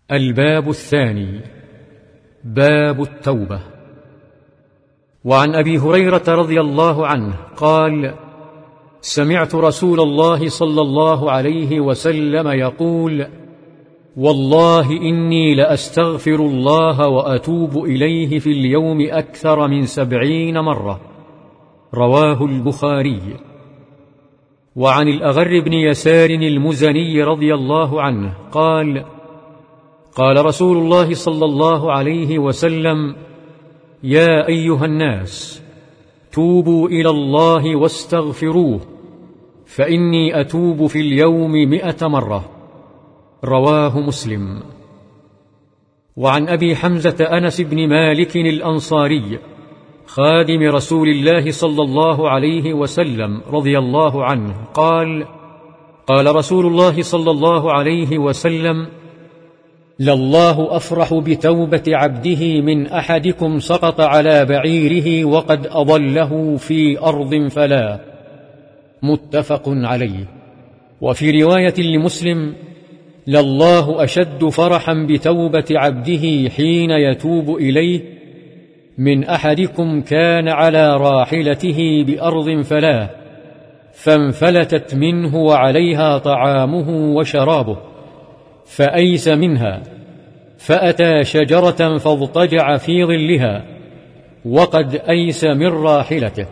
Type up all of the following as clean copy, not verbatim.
الباب الثاني، باب التوبة. وعن أبي هريرة رضي الله عنه قال: سمعت رسول الله صلى الله عليه وسلم يقول: والله إني لأستغفر الله وأتوب إليه في اليوم أكثر من 70 مرة. رواه البخاري. وعن الأغر بن يسار المزني رضي الله عنه قال: قال رسول الله صلى الله عليه وسلم: يا أيها الناس، توبوا إلى الله واستغفروه، فإني أتوب في اليوم 100 مرة. رواه مسلم. وعن أبي حمزة أنس بن مالك الأنصاري خادم رسول الله صلى الله عليه وسلم رضي الله عنه قال: قال رسول الله صلى الله عليه وسلم: لله أفرح بتوبة عبده من أحدكم سقط على بعيره وقد أضله في أرض فلا. متفق عليه. وفي رواية لمسلم: لله أشد فرحا بتوبة عبده حين يتوب إليه من أحدكم كان على راحلته بأرض فلا، فانفلتت منه وعليها طعامه وشرابه، فأيس منها، فأتى شجرة فاضطجع في ظلها وقد أيس من راحلته،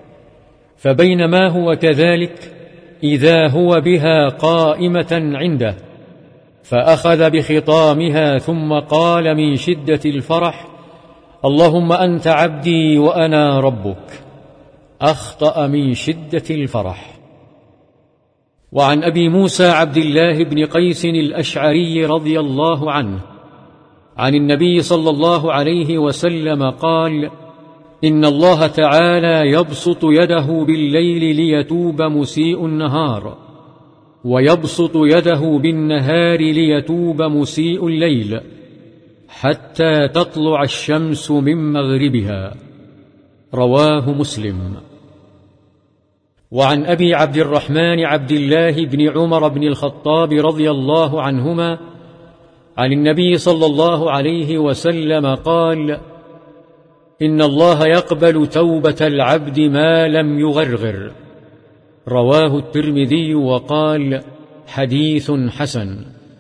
فبينما هو كذلك إذا هو بها قائمة عنده، فأخذ بخطامها ثم قال من شدة الفرح: اللهم أنت عبدي وأنا ربك. أخطأ من شدة الفرح. وعن أبي موسى عبد الله بن قيس الأشعري رضي الله عنه عن النبي صلى الله عليه وسلم قال: إن الله تعالى يبسط يده بالليل ليتوب مسيء النهار، ويبسط يده بالنهار ليتوب مسيء الليل، حتى تطلع الشمس من مغربها. رواه مسلم. وعن أبي عبد الرحمن عبد الله بن عمر بن الخطاب رضي الله عنهما عن النبي صلى الله عليه وسلم قال: إن الله يقبل توبة العبد ما لم يغرغر. رواه الترمذي وقال: حديث حسن.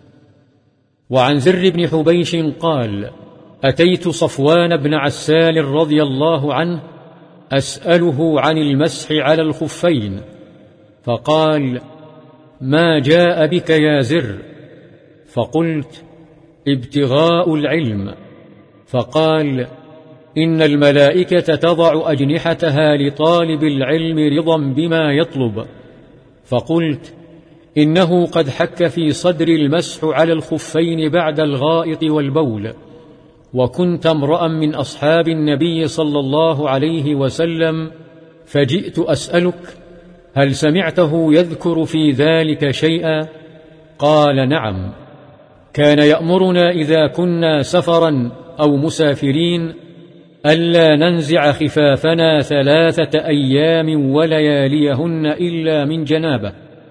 وعن زر بن حبيش قال: أتيت صفوان بن عسال رضي الله عنه أسأله عن المسح على الخفين، فقال: ما جاء بك يا زر؟ فقلت: ابتغاء العلم. فقال: إن الملائكة تضع أجنحتها لطالب العلم رضا بما يطلب. فقلت: إنه قد حك في صدر المسح على الخفين بعد الغائط والبول، وكنت امرأ من أصحاب النبي صلى الله عليه وسلم، فجئت أسألك: هل سمعته يذكر في ذلك شيئا؟ قال: نعم، كان يأمرنا إذا كنا سفرا أو مسافرين ألا ننزع خفافنا 3 أيام ولياليهن إلا من جنابة،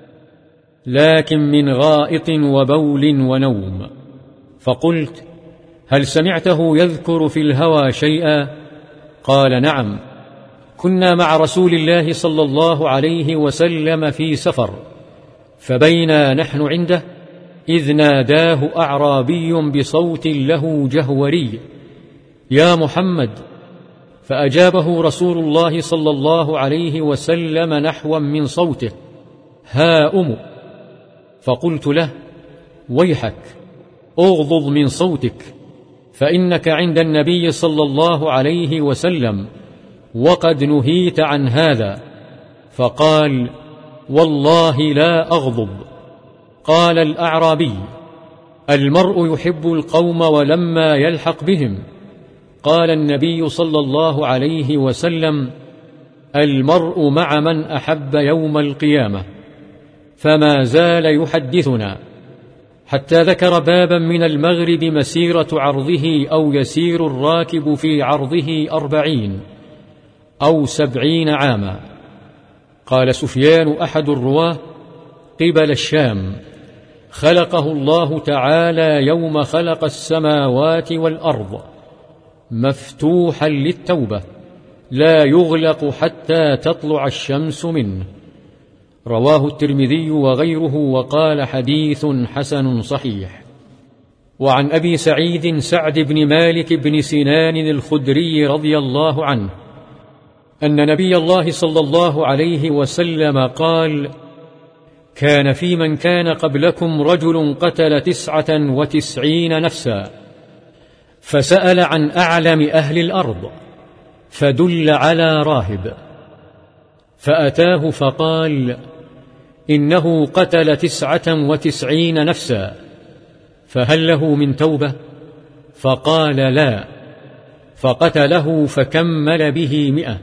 لكن من غائط وبول ونوم. فقلت: هل سمعته يذكر في الهوى شيئا؟ قال: نعم، كنا مع رسول الله صلى الله عليه وسلم في سفر، فبينا نحن عنده إذ ناداه أعرابي بصوت له جهوري: يا محمد. فأجابه رسول الله صلى الله عليه وسلم نحوا من صوته: ها أم. فقلت له: ويحك، أغضض من صوتك، فإنك عند النبي صلى الله عليه وسلم وقد نهيت عن هذا. فقال: والله لا أغضب. قال الأعرابي: المرء يحب القوم ولما يلحق بهم. قال النبي صلى الله عليه وسلم: المرء مع من أحب يوم القيامة. فما زال يحدثنا حتى ذكر بابا من المغرب مسيرة عرضه أو يسير الراكب في عرضه 40 أو 70 عاما. قال سفيان أحد الرواه: قبل الشام، خلقه الله تعالى يوم خلق السماوات والأرض مفتوحا للتوبة لا يغلق حتى تطلع الشمس منه. رواه الترمذي وغيره وقال حديث حسن صحيح. وعن أبي سعيد سعد بن مالك بن سنان الخدري رضي الله عنه أن نبي الله صلى الله عليه وسلم قال: كان في من كان قبلكم رجل قتل 99 نفسا، فسأل عن أعلم أهل الأرض فدل على راهب، فأتاه فقال: إنه قتل 99 نفسا، فهل له من توبة؟ فقال: لا. فقتله فكمل به 100.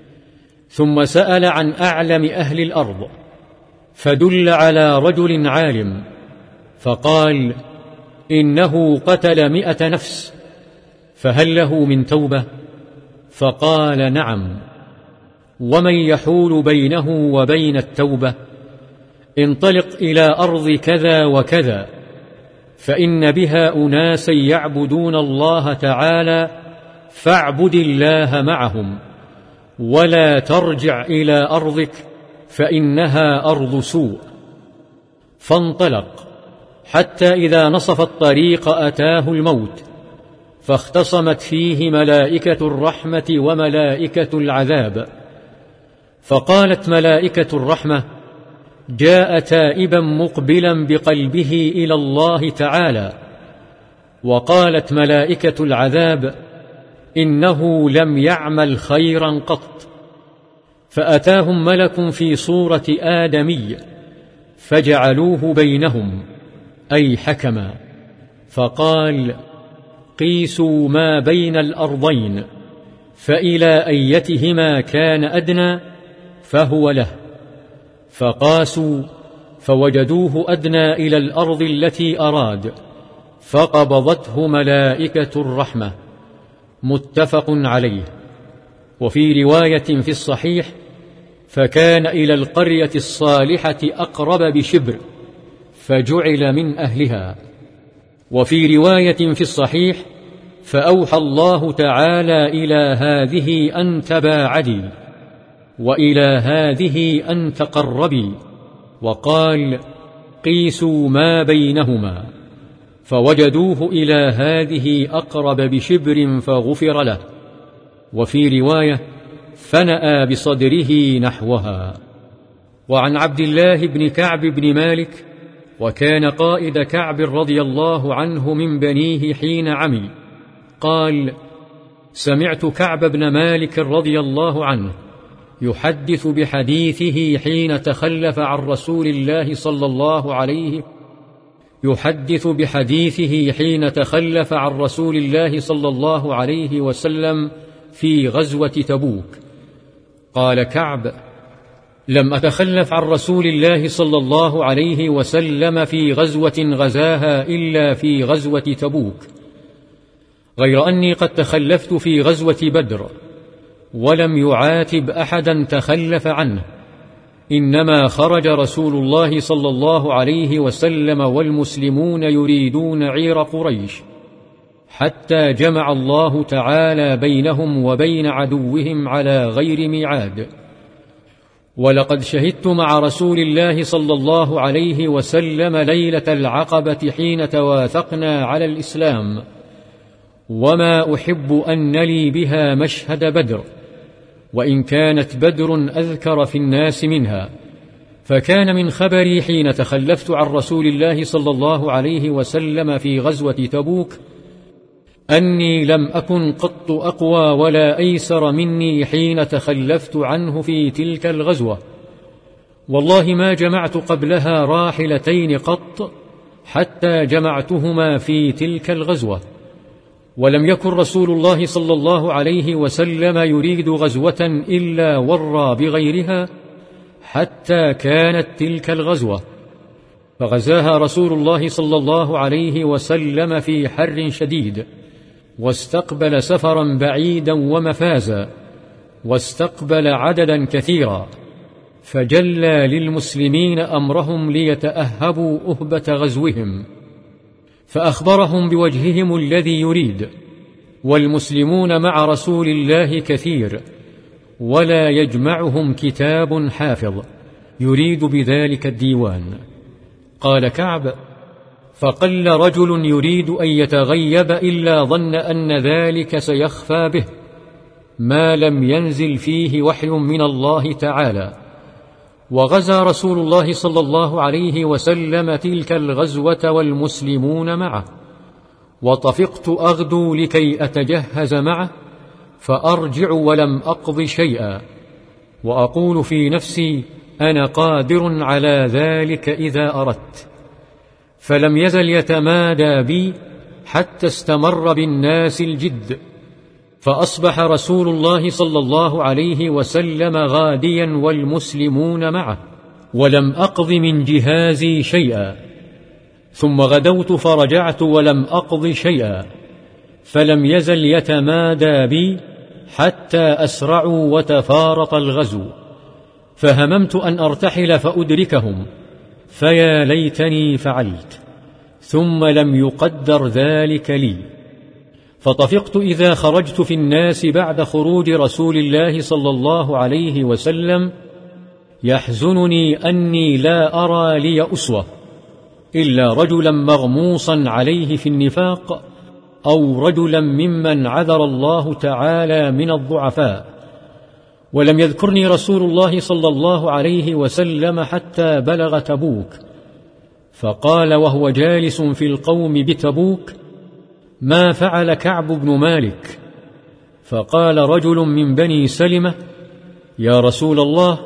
ثم سأل عن أعلم أهل الأرض فدل على رجل عالم، فقال: إنه قتل 100 نفس، فهل له من توبة؟ فقال: نعم. ومن يحول بينه وبين التوبة؟ انطلق إلى أرض كذا وكذا، فإن بها أناسا يعبدون الله تعالى، فاعبد الله معهم، ولا ترجع إلى أرضك فإنها أرض سوء. فانطلق حتى إذا نصف الطريق أتاه الموت، فاختصمت فيه ملائكة الرحمة وملائكة العذاب، فقالت ملائكة الرحمة: جاء تائبا مقبلا بقلبه إلى الله تعالى. وقالت ملائكة العذاب: إنه لم يعمل خيرا قط. فأتاهم ملك في صورة آدمي فجعلوه بينهم، أي حكما، فقال: قيسوا ما بين الأرضين، فإلى أيتهما كان أدنى فهو له. فقاسوا فوجدوه أدنى إلى الأرض التي أراد، فقبضته ملائكة الرحمة. متفق عليه. وفي رواية في الصحيح: فكان إلى القرية الصالحة أقرب بشبر فجعل من أهلها. وفي رواية في الصحيح: فأوحى الله تعالى إلى هذه أن تباعدي، وإلى هذه أن تقربي، وقال: قيسوا ما بينهما، فوجدوه إلى هذه أقرب بشبر فغفر له. وفي رواية: فنأى بصدره نحوها. وعن عبد الله بن كعب بن مالك، وكان قائد كعب رضي الله عنه من بنيه حين عمي، قال: سمعت كعب بن مالك رضي الله عنه يحدث بحديثه حين تخلف عن رسول الله صلى الله عليه وسلم في غزوة تبوك. قال كعب: لم أتخلف عن رسول الله صلى الله عليه وسلم في غزوة غزاها إلا في غزوة تبوك، غير أني قد تخلفت في غزوة بدر، ولم يعاتب أحدا تخلف عنه، إنما خرج رسول الله صلى الله عليه وسلم والمسلمون يريدون عير قريش، حتى جمع الله تعالى بينهم وبين عدوهم على غير ميعاد. ولقد شهدت مع رسول الله صلى الله عليه وسلم ليلة العقبة حين تواثقنا على الإسلام، وما أحب أن نلي بها مشهد بدر، وإن كانت بدر أذكر في الناس منها. فكان من خبري حين تخلفت عن رسول الله صلى الله عليه وسلم في غزوة تبوك أني لم أكن قط أقوى ولا أيسر مني حين تخلفت عنه في تلك الغزوة، والله ما جمعت قبلها راحلتين قط حتى جمعتهما في تلك الغزوة. ولم يكن رسول الله صلى الله عليه وسلم يريد غزوة إلا ورى بغيرها حتى كانت تلك الغزوة، فغزاها رسول الله صلى الله عليه وسلم في حر شديد، واستقبل سفرا بعيدا ومفازا، واستقبل عددا كثيرا، فجلى للمسلمين أمرهم ليتأهبوا أهبة غزوهم، فأخبرهم بوجههم الذي يريد، والمسلمون مع رسول الله كثير، ولا يجمعهم كتاب حافظ يريد بذلك الديوان. قال كعب: فقل رجل يريد أن يتغيب إلا ظن أن ذلك سيخفى به ما لم ينزل فيه وحي من الله تعالى. وغزا رسول الله صلى الله عليه وسلم تلك الغزوة والمسلمون معه، وطفقت أغدو لكي أتجهز معه، فأرجع ولم أقض شيئا، وأقول في نفسي: أنا قادر على ذلك إذا أردت. فلم يزل يتمادى بي حتى استمر بالناس الجد، فأصبح رسول الله صلى الله عليه وسلم غاديا والمسلمون معه، ولم أقض من جهازي شيئا. ثم غدوت فرجعت ولم أقض شيئا، فلم يزل يتمادى بي حتى أسرعوا وتفارق الغزو، فهممت أن أرتحل فأدركهم، فيا ليتني فعلت، ثم لم يقدر ذلك لي. فطفقت إذا خرجت في الناس بعد خروج رسول الله صلى الله عليه وسلم يحزنني أني لا أرى لي أسوة إلا رجلا مغموصا عليه في النفاق، أو رجلا ممن عذر الله تعالى من الضعفاء. ولم يذكرني رسول الله صلى الله عليه وسلم حتى بلغ تبوك، فقال وهو جالس في القوم بتبوك: ما فعل كعب بن مالك؟ فقال رجل من بني سلمة: يا رسول الله،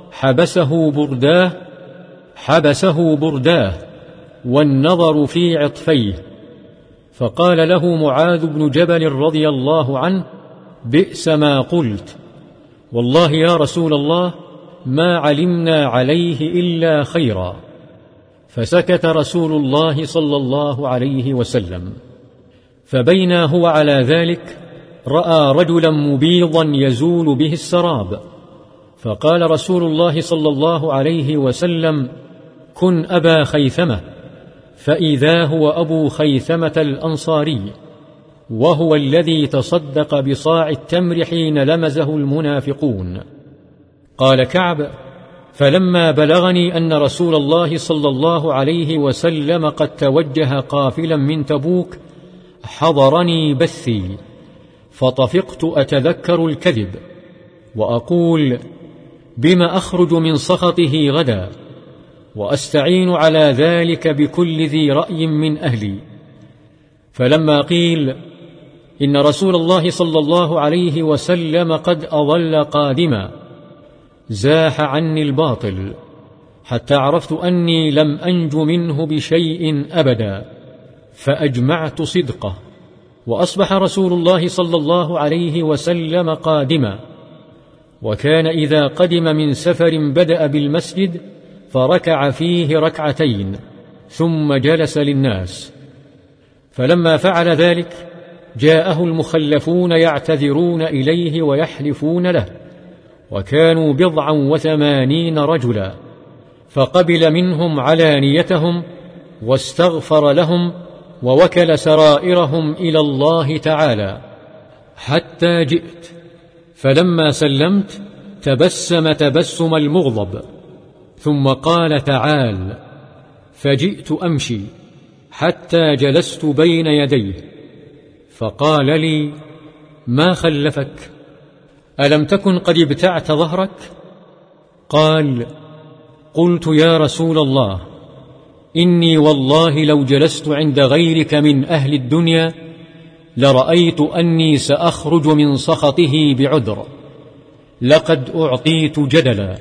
حبسه برداه والنظر في عطفيه. فقال له معاذ بن جبل رضي الله عنه: بئس ما قلت، والله يا رسول الله ما علمنا عليه إلا خيرا. فسكت رسول الله صلى الله عليه وسلم. فبينا هو على ذلك رأى رجلا مبيضا يزول به السراب، فقال رسول الله صلى الله عليه وسلم: كن أبا خيثمة. فإذا هو أبو خيثمة الأنصاري، وهو الذي تصدق بصاع التمر حين لمزه المنافقون. قال كعب: فلما بلغني أن رسول الله صلى الله عليه وسلم قد توجه قافلا من تبوك حضرني بثي، فطفقت أتذكر الكذب وأقول: بما أخرج من سخطه غدا، وأستعين على ذلك بكل ذي رأي من أهلي. فلما قيل إن رسول الله صلى الله عليه وسلم قد أظل قادما، زاح عني الباطل حتى عرفت أني لم أنج منه بشيء أبدا، فأجمعت صدقه. وأصبح رسول الله صلى الله عليه وسلم قادما، وكان إذا قدم من سفر بدأ بالمسجد فركع فيه ركعتين ثم جلس للناس. فلما فعل ذلك جاءه المخلفون يعتذرون إليه ويحلفون له، وكانوا 87 رجلا، فقبل منهم علانيتهم واستغفر لهم ووكل سرائرهم إلى الله تعالى، حتى جئت. فلما سلمت تبسم تبسم المغضب، ثم قال: تعال. فجئت أمشي حتى جلست بين يديه، فقال لي: ما خلفك؟ ألم تكن قد ابتعت ظهرك؟ قال: قلت يا رسول الله، إني والله لو جلست عند غيرك من أهل الدنيا لرأيت أني سأخرج من سخطه بعذر، لقد أعطيت جدلا،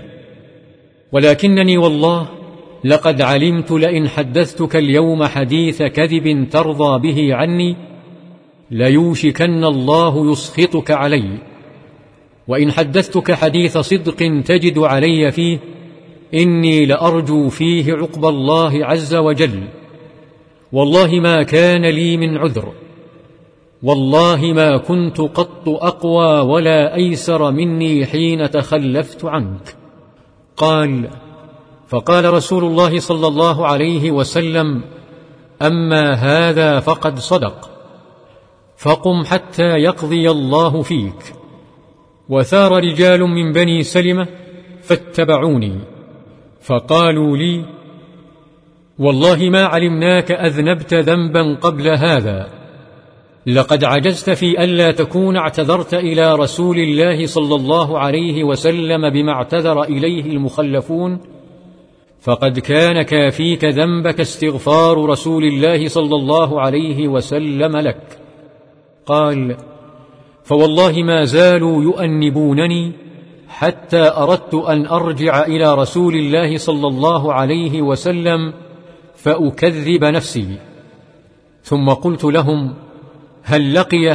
ولكنني والله لقد علمت لئن حدثتك اليوم حديث كذب ترضى به عني ليوشكن الله يسخطك علي، وإن حدثتك حديث صدق تجد علي فيه إني لأرجو فيه عقب الله عز وجل. والله ما كان لي من عذر، والله ما كنت قط أقوى ولا أيسر مني حين تخلفت عنك. قال: فقال رسول الله صلى الله عليه وسلم: أما هذا فقد صدق، فقم حتى يقضي الله فيك. وثار رجال من بني سلمة فاتبعوني، فقالوا لي: والله ما علمناك أذنبت ذنبا قبل هذا، لقد عجزت في ألا تكون اعتذرت إلى رسول الله صلى الله عليه وسلم بما اعتذر إليه المخلفون، فقد كان كافيك ذنبك استغفار رسول الله صلى الله عليه وسلم لك. قال: فوالله ما زالوا يؤنبونني حتى أردت أن أرجع إلى رسول الله صلى الله عليه وسلم فأكذب نفسي. ثم قلت لهم: هل لقي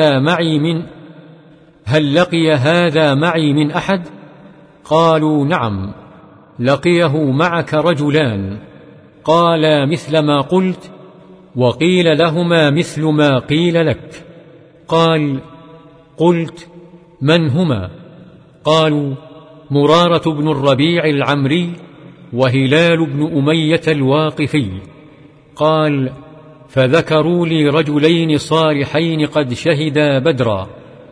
هذا معي من أحد؟ قالوا: نعم، لقيه معك رجلان، قالا مثل ما قلت، وقيل لهما مثل ما قيل لك. قال: قلت: من هما؟ قالوا: مرارة بن الربيع العمري وهلال بن أمية الواقفي. قال: فذكروا لي رجلين صالحين قد شهدا بدرا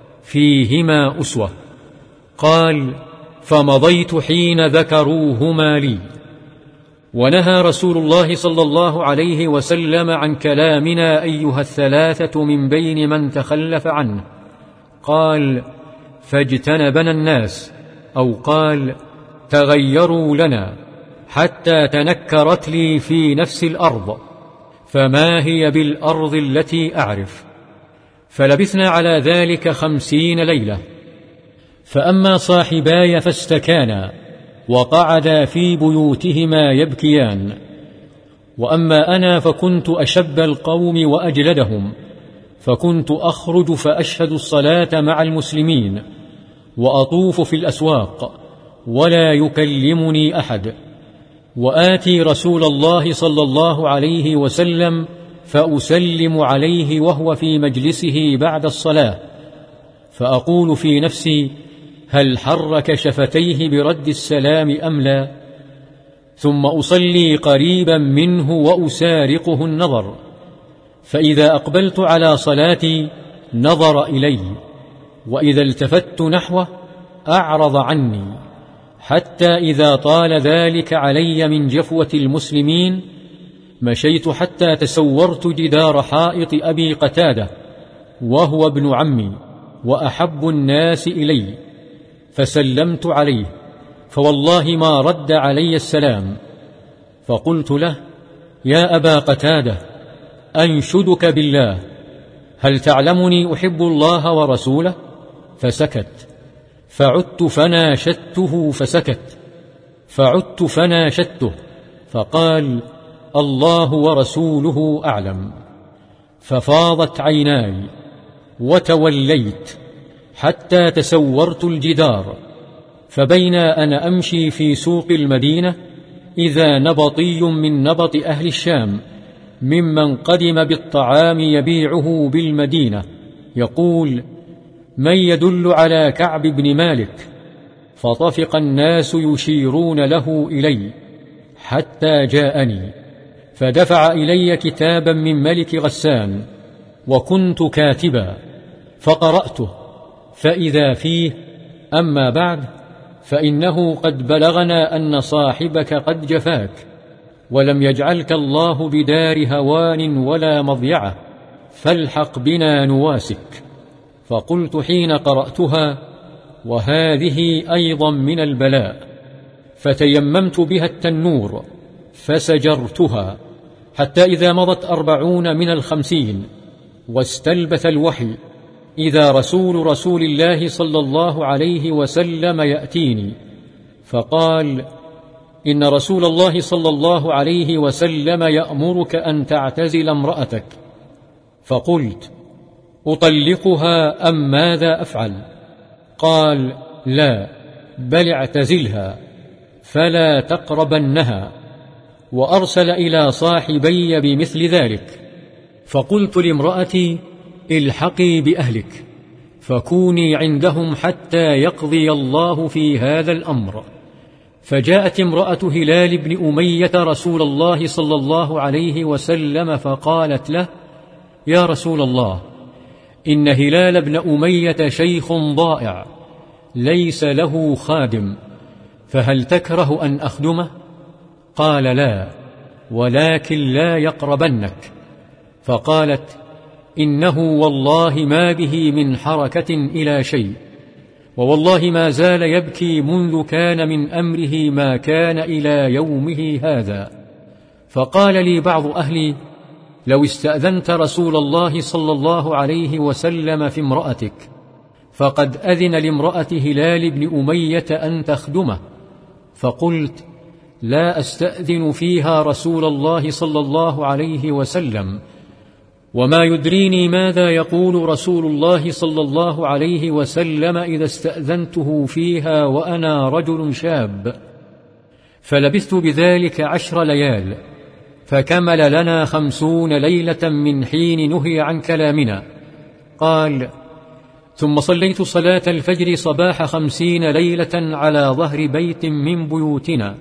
فيهما أسوة. قال: فمضيت حين ذكروهما لي. ونهى رسول الله صلى الله عليه وسلم عن كلامنا أيها الثلاثة من بين من تخلف عنه. قال: فاجتنبنا الناس، أو قال: تغيروا لنا، حتى تنكرت لي في نفس الأرض، فما هي بالأرض التي أعرف. فلبثنا على ذلك 50 ليلة. فأما صاحباي فاستكانا وقعدا في بيوتهما يبكيان، وأما أنا فكنت أشب القوم وأجلدهم، فكنت أخرج فأشهد الصلاة مع المسلمين وأطوف في الأسواق ولا يكلمني أحد، وآتي رسول الله صلى الله عليه وسلم فأسلم عليه وهو في مجلسه بعد الصلاة، فأقول في نفسي: هل حرك شفتيه برد السلام أم لا؟ ثم أصلي قريبا منه وأسارقه النظر، فإذا أقبلت على صلاتي نظر إلي، وإذا التفت نحوه أعرض عني، حتى إذا طال ذلك علي من جفوة المسلمين مشيت حتى تسورت جدار حائط أبي قتادة، وهو ابن عمي وأحب الناس إلي، فسلمت عليه، فوالله ما رد علي السلام. فقلت له: يا أبا قتادة، أنشدك بالله، هل تعلمني أحب الله ورسوله؟ فسكت. فعدت فناشدته فسكت، فعدت فناشدته فقال: الله ورسوله أعلم. ففاضت عيناي وتوليت حتى تسورت الجدار، فبينا أنا أمشي في سوق المدينة إذا نبطي من نبط أهل الشام ممن قدم بالطعام يبيعه بالمدينة يقول: من يدل على كعب بن مالك؟ فطفق الناس يشيرون له إلي حتى جاءني، فدفع إلي كتابا من ملك غسان، وكنت كاتبا، فقرأته، فإذا فيه: أما بعد، فإنه قد بلغنا أن صاحبك قد جفاك، ولم يجعلك الله بدار هوان ولا مضيعة، فالحق بنا نواسك. فقلت حين قرأتها: وهذه أيضا من البلاء، فتيممت بها التنور فسجرتها، حتى إذا مضت 40 من 50 واستلبث الوحي، إذا رسول الله صلى الله عليه وسلم يأتيني، فقال: إن رسول الله صلى الله عليه وسلم يأمرك أن تعتزل امرأتك. فقلت: أطلقها أم ماذا أفعل؟ قال: لا، بل اعتزلها فلا تقربنها. وأرسل إلى صاحبي بمثل ذلك. فقلت لامرأتي: الحقي بأهلك، فكوني عندهم حتى يقضي الله في هذا الأمر، فجاءت امرأة هلال بن أمية رسول الله صلى الله عليه وسلم فقالت له: يا رسول الله، إن هلال بن أمية شيخ ضائع ليس له خادم، فهل تكره أن أخدمه؟ قال: لا، ولكن لا يقربنك. فقالت: إنه والله ما به من حركة إلى شيء، ووالله ما زال يبكي منذ كان من أمره ما كان إلى يومه هذا. فقال لي بعض أهلي: لو استأذنت رسول الله صلى الله عليه وسلم في امرأتك، فقد أذن لامرأة هلال بن أمية أن تخدمه. فقلت: لا أستأذن فيها رسول الله صلى الله عليه وسلم، وما يدريني ماذا يقول رسول الله صلى الله عليه وسلم إذا استأذنته فيها وأنا رجل شاب. فلبثت بذلك 10 ليال، فكمل لنا 50 ليلة من حين نهي عن كلامنا. قال: ثم صليت صلاة الفجر صباح 50 ليلة على ظهر بيت من بيوتنا،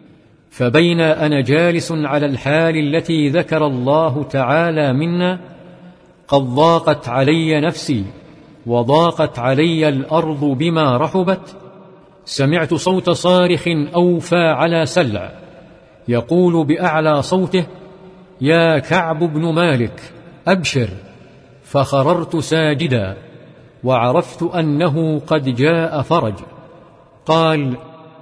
فبين أنا جالس على الحال التي ذكر الله تعالى منا، قد ضاقت علي نفسي وضاقت علي الأرض بما رحبت، سمعت صوت صارخ أوفى على سلع يقول بأعلى صوته: يا كعب بن مالك أبشر. فخررت ساجدا، وعرفت أنه قد جاء فرج. قال: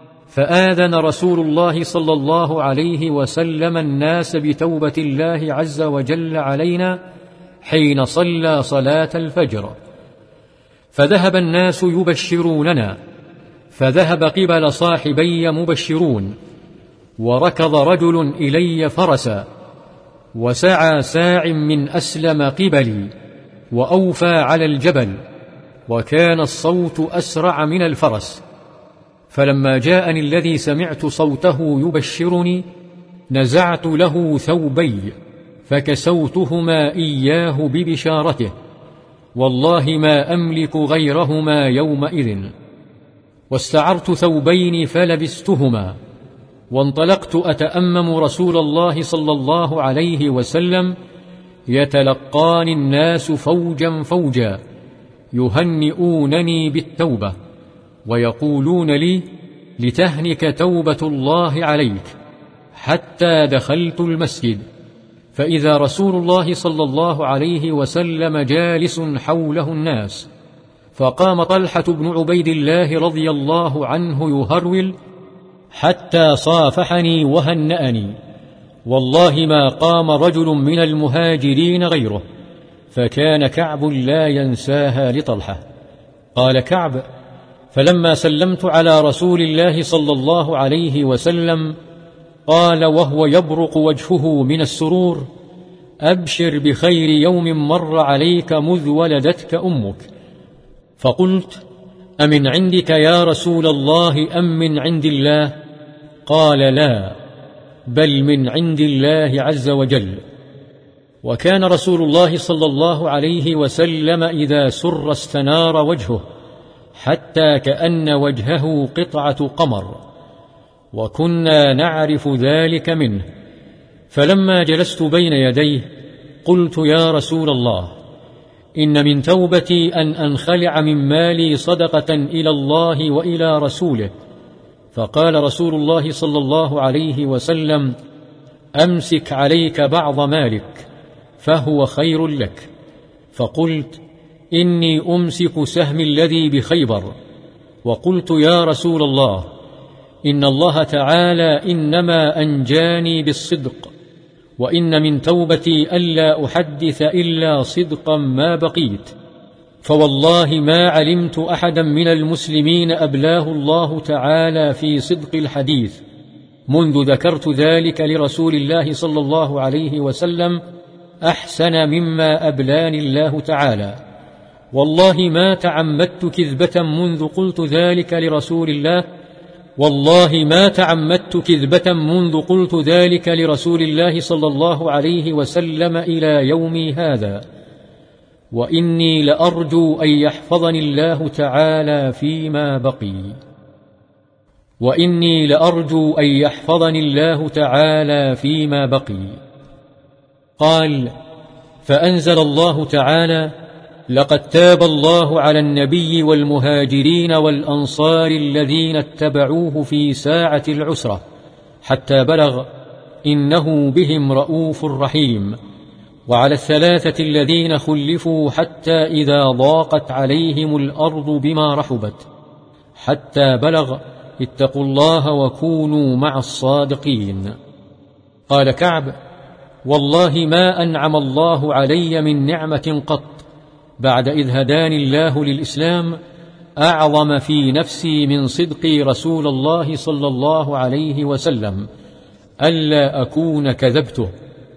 فآذن رسول الله صلى الله عليه وسلم الناس بتوبة الله عز وجل علينا حين صلى صلاة الفجر، فذهب الناس يبشروننا، فذهب قبل صاحبي مبشرون، وركض رجل إلي فرسا، وسعى ساع من أسلم قبلي، وأوفى على الجبل، وكان الصوت أسرع من الفرس. فلما جاءني الذي سمعت صوته يبشرني، نزعت له ثوبي فكسوتهما إياه ببشارته، والله ما أملك غيرهما يومئذ. واستعرت ثوبين فلبستهما، وانطلقت أتأمم رسول الله صلى الله عليه وسلم يتلقاني الناس فوجا فوجا، يهنئونني بالتوبة ويقولون لي: لتهنك توبة الله عليك، حتى دخلت المسجد، فإذا رسول الله صلى الله عليه وسلم جالس حوله الناس، فقام طلحة بن عبيد الله رضي الله عنه يهرول حتى صافحني وهنأني، والله ما قام رجل من المهاجرين غيره، فكان كعب لا ينساها لطلحة. قال كعب: فلما سلمت على رسول الله صلى الله عليه وسلم، قال وهو يبرق وجهه من السرور: أبشر بخير يوم مر عليك مذ ولدتك أمك. فقلت: أمن عندك يا رسول الله أم من عند الله؟ قال: لا، بل من عند الله عز وجل. وكان رسول الله صلى الله عليه وسلم إذا سر استنار وجهه، حتى كأن وجهه قطعة قمر، وكنا نعرف ذلك منه. فلما جلست بين يديه قلت: يا رسول الله، إن من توبتي أن أنخلع من مالي صدقة إلى الله وإلى رسوله. فقال رسول الله صلى الله عليه وسلم: أمسك عليك بعض مالك فهو خير لك. فقلت: إني أمسك سهمي الذي بخيبر. وقلت: يا رسول الله، إن الله تعالى إنما أنجاني بالصدق، وإن من توبتي ألا أحدث إلا صدقا ما بقيت، فوالله ما علمت أحدا من المسلمين أبلاه الله تعالى في صدق الحديث منذ ذكرت ذلك لرسول الله صلى الله عليه وسلم أحسن مما أبلاني الله تعالى. والله ما تعمدت كذبة منذ قلت ذلك لرسول الله، والله ما تعمدت كذبة منذ قلت ذلك لرسول الله صلى الله عليه وسلم إلى يومي هذا، وإني لأرجو أن يحفظني الله تعالى فيما بقي. وإني لأرجو أن يحفظني الله تعالى فيما بقي. قال: فأنزل الله تعالى: لقد تاب الله على النبي والمهاجرين والأنصار الذين اتبعوه في ساعة العسرة حتى بلغ إنه بهم رؤوف رحيم، وعلى الثلاثة الذين خلفوا حتى إذا ضاقت عليهم الأرض بما رحبت حتى بلغ اتقوا الله وكونوا مع الصادقين. قال كعب: والله ما أنعم الله علي من نعمة قط بعد إذ هداني الله للإسلام أعظم في نفسي من صدقي رسول الله صلى الله عليه وسلم ألا أكون كذبته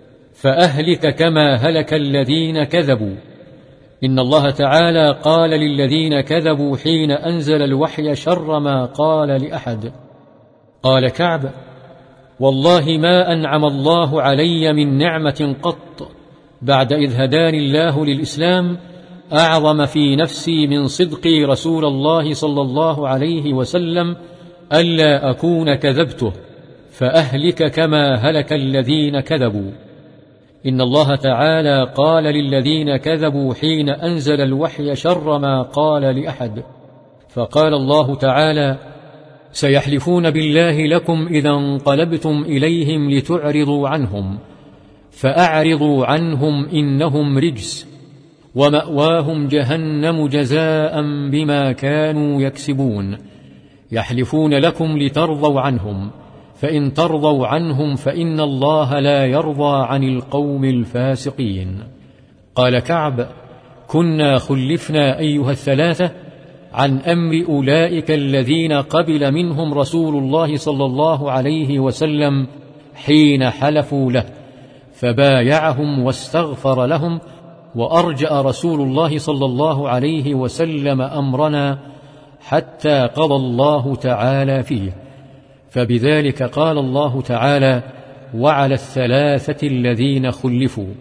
فأهلك كما هلك الذين كذبوا. إن الله تعالى قال للذين كذبوا حين أنزل الوحي شر ما قال لأحد. قال كعب: والله ما أنعم الله علي من نعمة قط بعد إذ هداني الله للإسلام أعظم في نفسي من صدقي رسول الله صلى الله عليه وسلم ألا أكون كذبته فأهلك كما هلك الذين كذبوا. إن الله تعالى قال للذين كذبوا حين أنزل الوحي شر ما قال لأحد. فقال الله تعالى: سيحلفون بالله لكم إذا انقلبتم إليهم لتعرضوا عنهم فأعرضوا عنهم إنهم رجس ومأواهم جهنم جزاء بما كانوا يكسبون. يحلفون لكم لترضوا عنهم فإن ترضوا عنهم فإن الله لا يرضى عن القوم الفاسقين. قال كعب: كنا خلفنا أيها الثلاثة عن أمر أولئك الذين قبل منهم رسول الله صلى الله عليه وسلم حين حلفوا له فبايعهم واستغفر لهم، وأرجأ رسول الله صلى الله عليه وسلم أمرنا حتى قضى الله تعالى فيه. فبذلك قال الله تعالى: وعلى الثلاثة الذين خلفوا.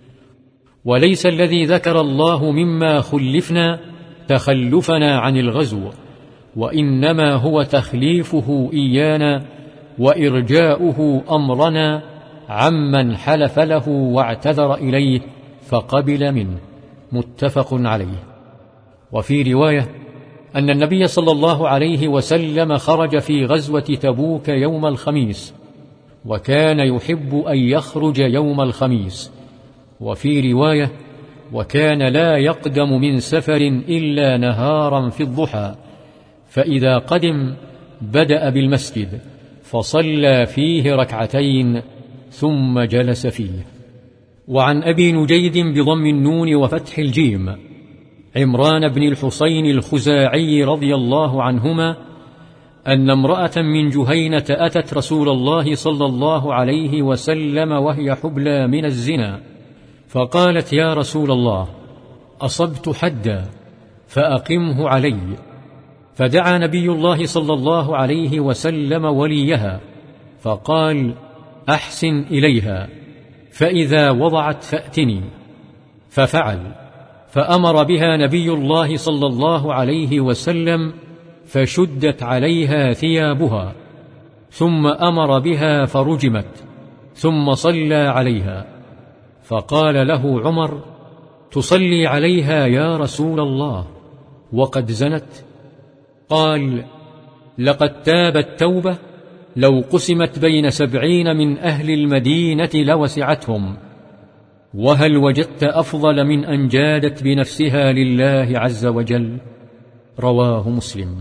وليس الذي ذكر الله مما خلفنا تخلفنا عن الغزو، وإنما هو تخليفه إيانا وإرجاؤه أمرنا عمن حلف له واعتذر إليه فقبل منه. متفق عليه. وفي رواية أن النبي صلى الله عليه وسلم خرج في غزوة تبوك يوم الخميس، وكان يحب أن يخرج يوم الخميس. وفي رواية: وكان لا يقدم من سفر إلا نهارا في الضحى، فإذا قدم بدأ بالمسجد فصلى فيه ركعتين ثم جلس فيه. وعن أبي نجيد بضم النون وفتح الجيم عمران بن الحصين الخزاعي رضي الله عنهما أن امرأة من جهينة أتت رسول الله صلى الله عليه وسلم وهي حبلى من الزنا، فقالت: يا رسول الله، أصبت حدا فأقمه علي. فدعا نبي الله صلى الله عليه وسلم وليها فقال: أحسن إليها، فإذا وضعت فأتني. ففعل، فأمر بها نبي الله صلى الله عليه وسلم فشدت عليها ثيابها، ثم أمر بها فرجمت، ثم صلى عليها. فقال له عمر: تصلي عليها يا رسول الله وقد زنت؟ قال: لقد تابت توبة لو قسمت بين 70 من أهل المدينة لوسعتهم، وهل وجدت أفضل من أن جادت بنفسها لله عز وجل؟ رواه مسلم.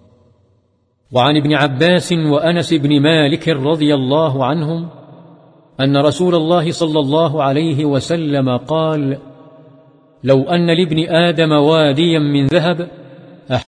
وعن ابن عباس وأنس بن مالك رضي الله عنهم أن رسول الله صلى الله عليه وسلم قال: لو أن لابن آدم واديا من ذهب